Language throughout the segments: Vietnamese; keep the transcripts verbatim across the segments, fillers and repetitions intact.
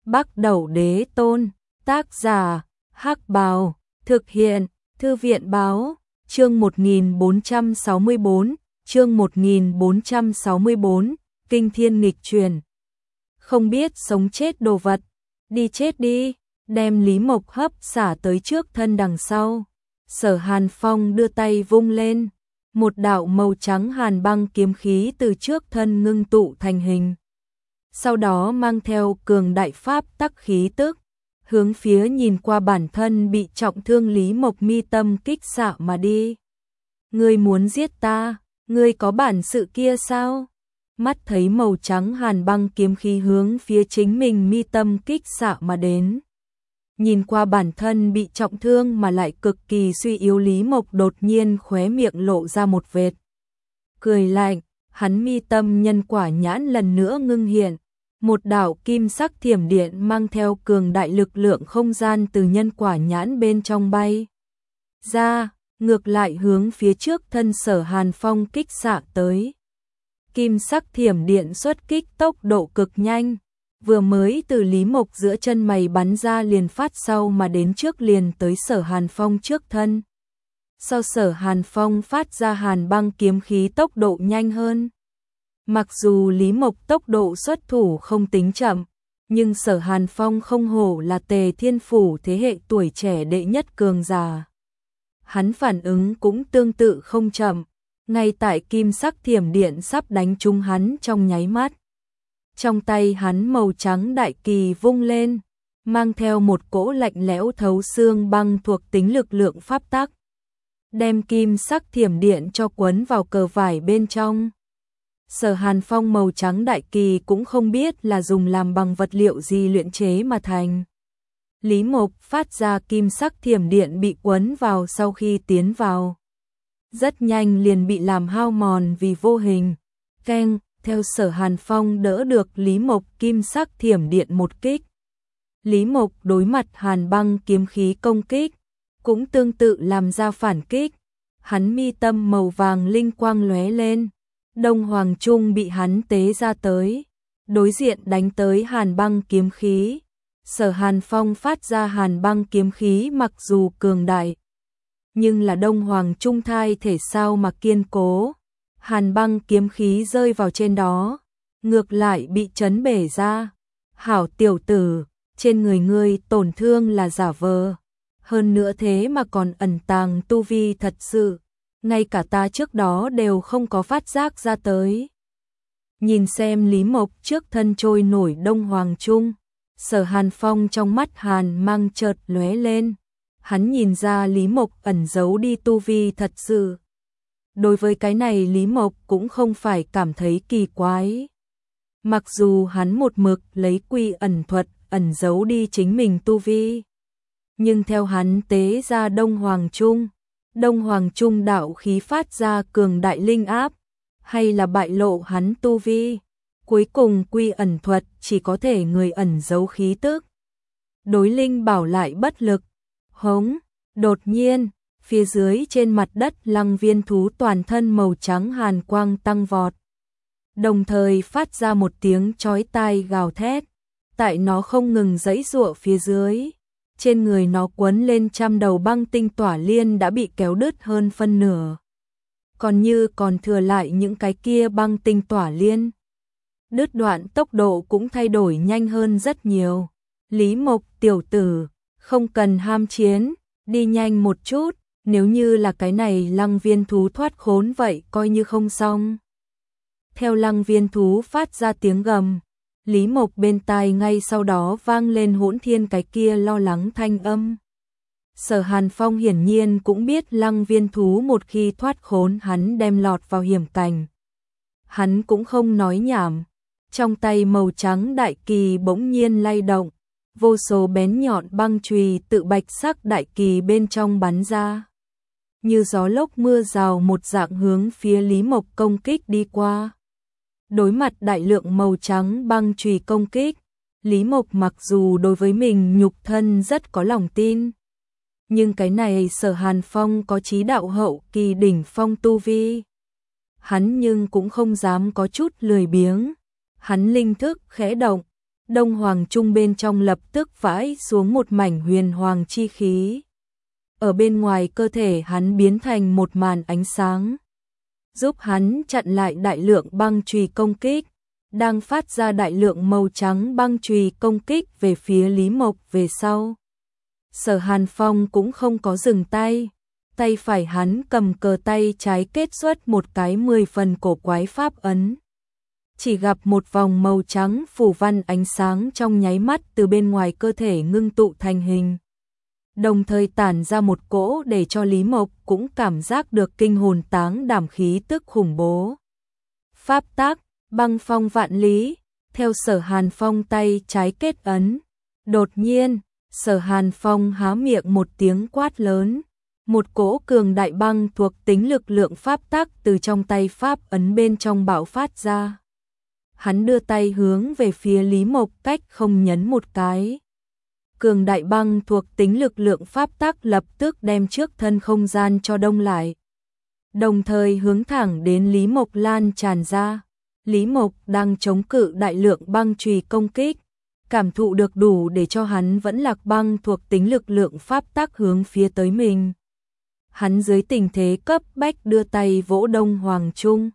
Bắc Đẩu Đế Tôn, tác giả, Hắc Bào, thực hiện, Thư viện Báo, chương một nghìn bốn trăm sáu mươi bốn, chương một nghìn bốn trăm sáu mươi bốn, Kinh Thiên Nghịch Truyền. Không biết sống chết đồ vật, đi chết đi, đem Lý Mộc hấp xả tới trước thân đằng sau. Sở Hàn Phong đưa tay vung lên, một đạo màu trắng hàn băng kiếm khí từ trước thân ngưng tụ thành hình. Sau đó mang theo cường đại pháp tắc khí tức, hướng phía nhìn qua bản thân bị trọng thương Lý Mộc mi tâm kích xạ mà đi. Ngươi muốn giết ta, ngươi có bản sự kia sao? Mắt thấy màu trắng hàn băng kiếm khí hướng phía chính mình mi tâm kích xạ mà đến. Nhìn qua bản thân bị trọng thương mà lại cực kỳ suy yếu Lý Mộc đột nhiên khóe miệng lộ ra một vệt cười lạnh, hắn mi tâm nhân quả nhãn lần nữa ngưng hiện. Một đạo kim sắc thiểm điện mang theo cường đại lực lượng không gian từ nhân quả nhãn bên trong bay ra, ngược lại hướng phía trước thân Sở Hàn Phong kích xạ tới. Kim sắc thiểm điện xuất kích tốc độ cực nhanh, vừa mới từ Lý Mộc giữa chân mày bắn ra liền phát sau mà đến trước liền tới Sở Hàn Phong trước thân. Sau Sở Hàn Phong phát ra hàn băng kiếm khí tốc độ nhanh hơn. Mặc dù Lý Mộc tốc độ xuất thủ không tính chậm, nhưng Sở Hàn Phong không hổ là Tề Thiên Phủ thế hệ tuổi trẻ đệ nhất cường giả. Hắn phản ứng cũng tương tự không chậm, ngay tại kim sắc thiểm điện sắp đánh trúng hắn trong nháy mắt. Trong tay hắn màu trắng đại kỳ vung lên, mang theo một cỗ lạnh lẽo thấu xương băng thuộc tính lực lượng pháp tắc, đem kim sắc thiểm điện cho quấn vào cờ vải bên trong. Sở Hàn Phong màu trắng đại kỳ cũng không biết là dùng làm bằng vật liệu gì luyện chế mà thành. Lý Mộc phát ra kim sắc thiểm điện bị quấn vào sau khi tiến vào, rất nhanh liền bị làm hao mòn vì vô hình. Keng, theo Sở Hàn Phong đỡ được Lý Mộc kim sắc thiểm điện một kích. Lý Mộc đối mặt hàn băng kiếm khí công kích, cũng tương tự làm ra phản kích. Hắn mi tâm màu vàng linh quang lóe lên. Đông Hoàng Trung bị hắn tế ra tới, đối diện đánh tới hàn băng kiếm khí. Sở Hàn Phong phát ra hàn băng kiếm khí mặc dù cường đại, nhưng là Đông Hoàng Trung thai thể sao mà kiên cố. Hàn băng kiếm khí rơi vào trên đó, ngược lại bị chấn bể ra. Hảo tiểu tử, trên người ngươi tổn thương là giả vờ, hơn nữa thế mà còn ẩn tàng tu vi thật sự. Ngay cả ta trước đó đều không có phát giác ra tới. Nhìn xem Lý Mộc trước thân trôi nổi Đông Hoàng Trung, Sở Hàn Phong trong mắt hàn mang chợt lóe lên. Hắn nhìn ra Lý Mộc ẩn giấu đi tu vi thật sự. Đối với cái này Lý Mộc cũng không phải cảm thấy kỳ quái. Mặc dù hắn một mực lấy quy ẩn thuật ẩn giấu đi chính mình tu vi, nhưng theo hắn tế ra Đông Hoàng Trung, Đông Hoàng Trung đạo khí phát ra cường đại linh áp, hay là bại lộ hắn tu vi. Cuối cùng quy ẩn thuật chỉ có thể người ẩn giấu khí tức, đối linh bảo lại bất lực. Hống, đột nhiên, phía dưới trên mặt đất Lăng Viên thú toàn thân màu trắng hàn quang tăng vọt, đồng thời phát ra một tiếng chói tai gào thét. Tại nó không ngừng giãy giụa phía dưới, trên người nó quấn lên trăm đầu băng tinh tỏa liên đã bị kéo đứt hơn phân nửa. Còn như còn thừa lại những cái kia băng tinh tỏa liên, đứt đoạn tốc độ cũng thay đổi nhanh hơn rất nhiều. Lý Mộc tiểu tử, không cần ham chiến, đi nhanh một chút, nếu như là cái này Lăng Viên thú thoát khốn vậy coi như không xong. Theo Lăng Viên thú phát ra tiếng gầm, Lý Mộc bên tai ngay sau đó vang lên Hỗn Thiên cái kia lo lắng thanh âm. Sở Hàn Phong hiển nhiên cũng biết Lăng Viên thú một khi thoát khốn hắn đem lọt vào hiểm cảnh. Hắn cũng không nói nhảm, trong tay màu trắng đại kỳ bỗng nhiên lay động, vô số bén nhọn băng chùy tự bạch sắc đại kỳ bên trong bắn ra, như gió lốc mưa rào một dạng hướng phía Lý Mộc công kích đi qua. Đối mặt đại lượng màu trắng băng chùy công kích, Lý Mộc mặc dù đối với mình nhục thân rất có lòng tin, nhưng cái này Sở Hàn Phong có chí đạo hậu kỳ đỉnh phong tu vi, hắn nhưng cũng không dám có chút lười biếng. Hắn linh thức khẽ động, Đông Hoàng Trung bên trong lập tức vãi xuống một mảnh huyền hoàng chi khí. Ở bên ngoài cơ thể hắn biến thành một màn ánh sáng, giúp hắn chặn lại đại lượng băng chùy công kích, đang phát ra đại lượng màu trắng băng chùy công kích về phía Lý Mộc về sau. Sở Hàn Phong cũng không có dừng tay, tay phải hắn cầm cờ tay trái kết xuất một cái mười phần cổ quái pháp ấn. Chỉ gặp một vòng màu trắng phủ văn ánh sáng trong nháy mắt từ bên ngoài cơ thể ngưng tụ thành hình, đồng thời tản ra một cỗ để cho Lý Mộc cũng cảm giác được kinh hồn táng đảm khí tức khủng bố. Pháp tác, băng phong vạn lý, theo Sở Hàn Phong tay trái kết ấn. Đột nhiên, Sở Hàn Phong há miệng một tiếng quát lớn, một cỗ cường đại băng thuộc tính lực lượng pháp tác từ trong tay pháp ấn bên trong bạo phát ra. Hắn đưa tay hướng về phía Lý Mộc cách không nhấn một cái. Cường đại băng thuộc tính lực lượng pháp tác lập tức đem trước thân không gian cho đông lại, đồng thời hướng thẳng đến Lý Mộc lan tràn ra. Lý Mộc đang chống cự đại lượng băng chùy công kích, cảm thụ được đủ để cho hắn vẫn lạc băng thuộc tính lực lượng pháp tác hướng phía tới mình. Hắn dưới tình thế cấp bách đưa tay vỗ Đông Hoàng Trung.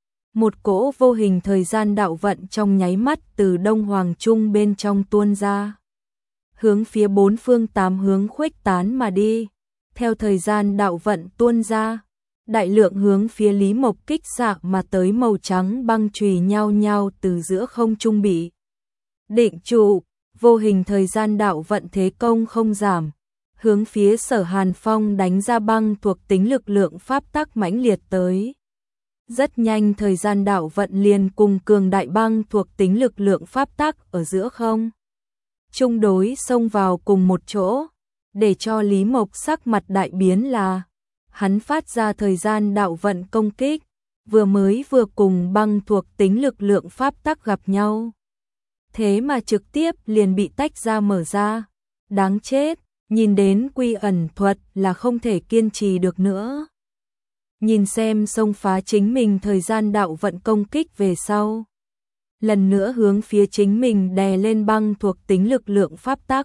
Một cỗ vô hình thời gian đạo vận trong nháy mắt từ Đông Hoàng Trung bên trong tuôn ra, hướng phía bốn phương tám hướng khuếch tán mà đi. Theo thời gian đạo vận tuôn ra, đại lượng hướng phía Lý Mộc kích xạ mà tới màu trắng băng chùy nhau nhau từ giữa không trung bị định trụ, vô hình thời gian đạo vận thế công không giảm, hướng phía Sở Hàn Phong đánh ra băng thuộc tính lực lượng pháp tắc mãnh liệt tới. Rất nhanh thời gian đạo vận liền cùng cường đại băng thuộc tính lực lượng pháp tắc ở giữa không chung đối xông vào cùng một chỗ, để cho Lý Mộc sắc mặt đại biến là hắn phát ra thời gian đạo vận công kích, vừa mới vừa cùng băng thuộc tính lực lượng pháp tắc gặp nhau, thế mà trực tiếp liền bị tách ra mở ra. Đáng chết, nhìn đến quy ẩn thuật là không thể kiên trì được nữa. Nhìn xem xông phá chính mình thời gian đạo vận công kích về sau, lần nữa hướng phía chính mình đè lên băng thuộc tính lực lượng pháp tắc.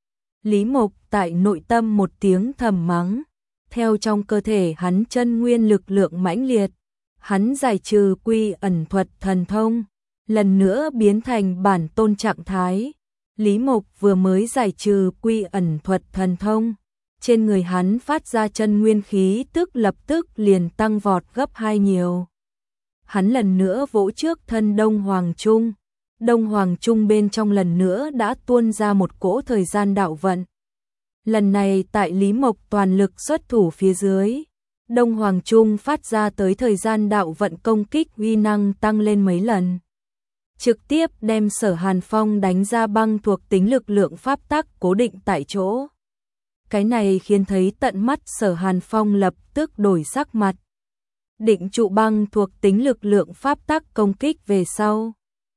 Lý Mộc tại nội tâm một tiếng thầm mắng, theo trong cơ thể hắn chân nguyên lực lượng mãnh liệt, hắn giải trừ quy ẩn thuật thần thông, lần nữa biến thành bản tôn trạng thái. Lý Mộc vừa mới giải trừ quy ẩn thuật thần thông, trên người hắn phát ra chân nguyên khí tức lập tức liền tăng vọt gấp hai nhiều. Hắn lần nữa vỗ trước thân Đông Hoàng Trung, Đông Hoàng Trung bên trong lần nữa đã tuôn ra một cỗ thời gian đạo vận. Lần này tại Lý Mộc toàn lực xuất thủ phía dưới, Đông Hoàng Trung phát ra tới thời gian đạo vận công kích uy năng tăng lên mấy lần, trực tiếp đem Sở Hàn Phong đánh ra băng thuộc tính lực lượng pháp tắc cố định tại chỗ. Cái này khiến thấy tận mắt Sở Hàn Phong lập tức đổi sắc mặt. Định trụ băng thuộc tính lực lượng pháp tắc công kích về sau,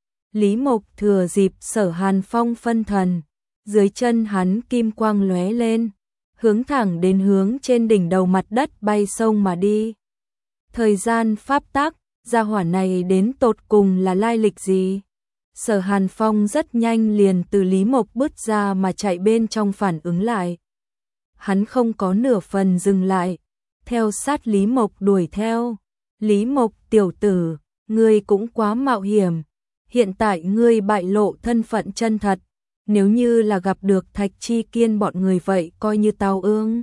Lý Mộc thừa dịp Sở Hàn Phong phân thần, dưới chân hắn kim quang lóe lên, hướng thẳng đến hướng trên đỉnh đầu mặt đất bay sông mà đi. Thời gian pháp tắc, gia hỏa này đến tột cùng là lai lịch gì? Sở Hàn Phong rất nhanh liền từ Lý Mộc bứt ra mà chạy bên trong phản ứng lại. Hắn không có nửa phần dừng lại, theo sát Lý Mộc đuổi theo. Lý Mộc tiểu tử, ngươi cũng quá mạo hiểm, hiện tại ngươi bại lộ thân phận chân thật, nếu như là gặp được Thạch Chi Kiên bọn người vậy coi như tao ương.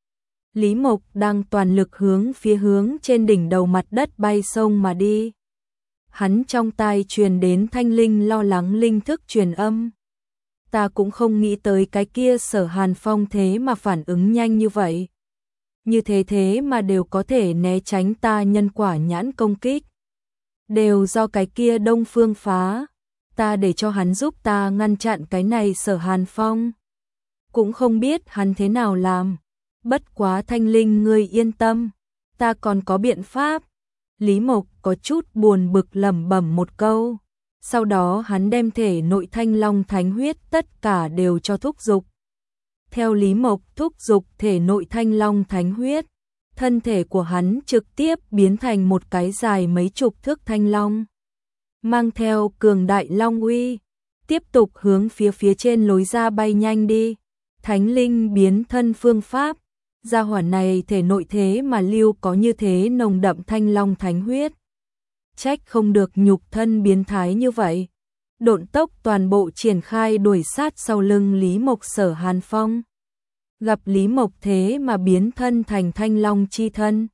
Lý Mộc đang toàn lực hướng phía hướng trên đỉnh đầu mặt đất bay sông mà đi. Hắn trong tai truyền đến thanh linh lo lắng linh thức truyền âm. Ta cũng không nghĩ tới cái kia Sở Hàn Phong thế mà phản ứng nhanh như vậy. Như thế thế mà đều có thể né tránh ta nhân quả nhãn công kích. Đều do cái kia Đông Phương phá. Ta để cho hắn giúp ta ngăn chặn cái này Sở Hàn Phong. Cũng không biết hắn thế nào làm. Bất quá thanh linh ngươi yên tâm. Ta còn có biện pháp. Lý Mộc có chút buồn bực lẩm bẩm một câu. Sau đó hắn đem thể nội thanh long thánh huyết tất cả đều cho thúc dục. Theo Lý Mộc thúc dục thể nội thanh long thánh huyết, thân thể của hắn trực tiếp biến thành một cái dài mấy chục thước thanh long, mang theo cường đại long uy. tiếp tục hướng phía phía trên lối ra bay nhanh đi. Thánh linh biến thân phương pháp, gia hỏa này thể nội thế mà lưu có như thế nồng đậm thanh long thánh huyết. Trách không được nhục thân biến thái như vậy. Độn tốc toàn bộ triển khai đuổi sát sau lưng Lý Mộc Sở Hàn Phong. Gặp Lý Mộc thế mà biến thân thành thanh long chi thân.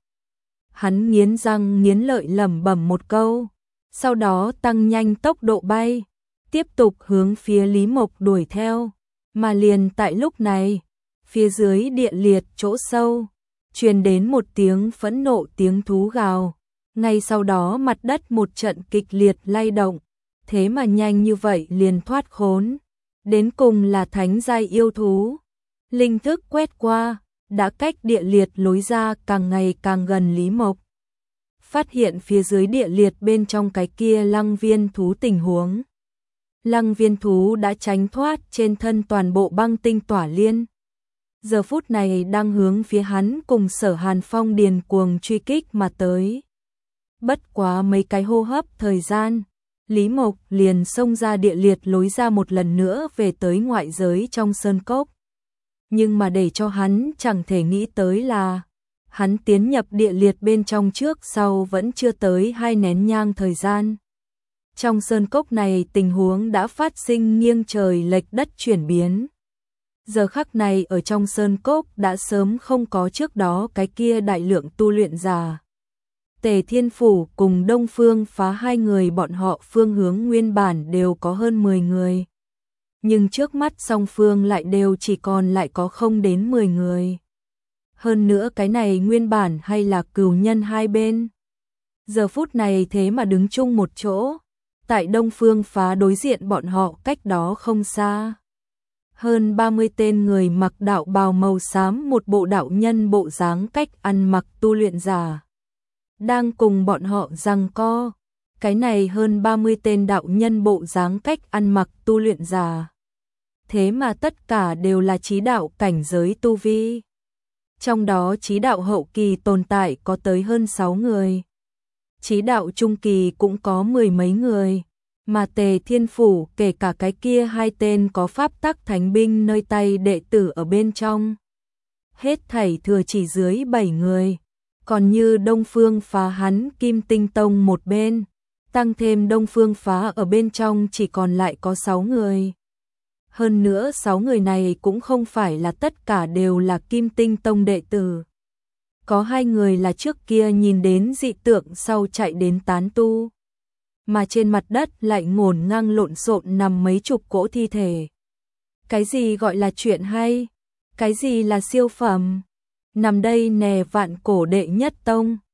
Hắn nghiến răng nghiến lợi lẩm bẩm một câu, sau đó tăng nhanh tốc độ bay, tiếp tục hướng phía Lý Mộc đuổi theo. Mà liền tại lúc này, phía dưới địa liệt chỗ sâu, truyền đến một tiếng phẫn nộ tiếng thú gào. Ngay sau đó mặt đất một trận kịch liệt lay động, thế mà nhanh như vậy liền thoát khốn. Đến cùng là thánh giai yêu thú. Linh thức quét qua, đã cách địa liệt lối ra càng ngày càng gần Lý Mộc. Phát hiện phía dưới địa liệt bên trong cái kia lăng viên thú tình huống. Lăng viên thú đã tránh thoát trên thân toàn bộ băng tinh tỏa liên. Giờ phút này đang hướng phía hắn cùng Sở Hàn Phong điền cuồng truy kích mà tới. Bất quá mấy cái hô hấp thời gian, Lý Mộc liền xông ra địa liệt lối ra một lần nữa về tới ngoại giới trong sơn cốc. Nhưng mà để cho hắn chẳng thể nghĩ tới là, hắn tiến nhập địa liệt bên trong trước sau vẫn chưa tới hai nén nhang thời gian. Trong sơn cốc này tình huống đã phát sinh nghiêng trời lệch đất chuyển biến. Giờ khắc này ở trong sơn cốc đã sớm không có trước đó cái kia đại lượng tu luyện giả. Tề Thiên Phủ cùng Đông Phương Phá hai người bọn họ phương hướng nguyên bản đều có hơn mười người. Nhưng trước mắt song phương lại đều chỉ còn lại có không đến mười người. Hơn nữa cái này nguyên bản hay là cừu nhân hai bên. Giờ phút này thế mà đứng chung một chỗ. Tại Đông Phương Phá đối diện bọn họ cách đó không xa. Hơn ba mươi tên người mặc đạo bào màu xám, một bộ đạo nhân bộ dáng cách ăn mặc tu luyện giả. Đang cùng bọn họ giằng co. Cái này hơn ba mươi tên đạo nhân bộ dáng cách ăn mặc tu luyện giả. Thế mà tất cả đều là chí đạo cảnh giới tu vi. Trong đó chí đạo hậu kỳ tồn tại có tới hơn sáu người. Chí đạo trung kỳ cũng có mười mấy người. Mà Tề Thiên Phủ kể cả cái kia hai tên có pháp tắc thánh binh nơi tay đệ tử ở bên trong. Hết thảy thừa chỉ dưới bảy người. Còn như Đông Phương Phá hắn Kim Tinh Tông một bên, tăng thêm Đông Phương Phá ở bên trong chỉ còn lại có sáu người. Hơn nữa sáu người này cũng không phải là tất cả đều là Kim Tinh Tông đệ tử. Có hai người là trước kia nhìn đến dị tượng sau chạy đến tán tu. Mà trên mặt đất lại ngổn ngang lộn xộn nằm mấy chục cỗ thi thể. Cái gì gọi là chuyện hay? Cái gì là siêu phẩm? Nằm đây nè vạn cổ đệ nhất tông.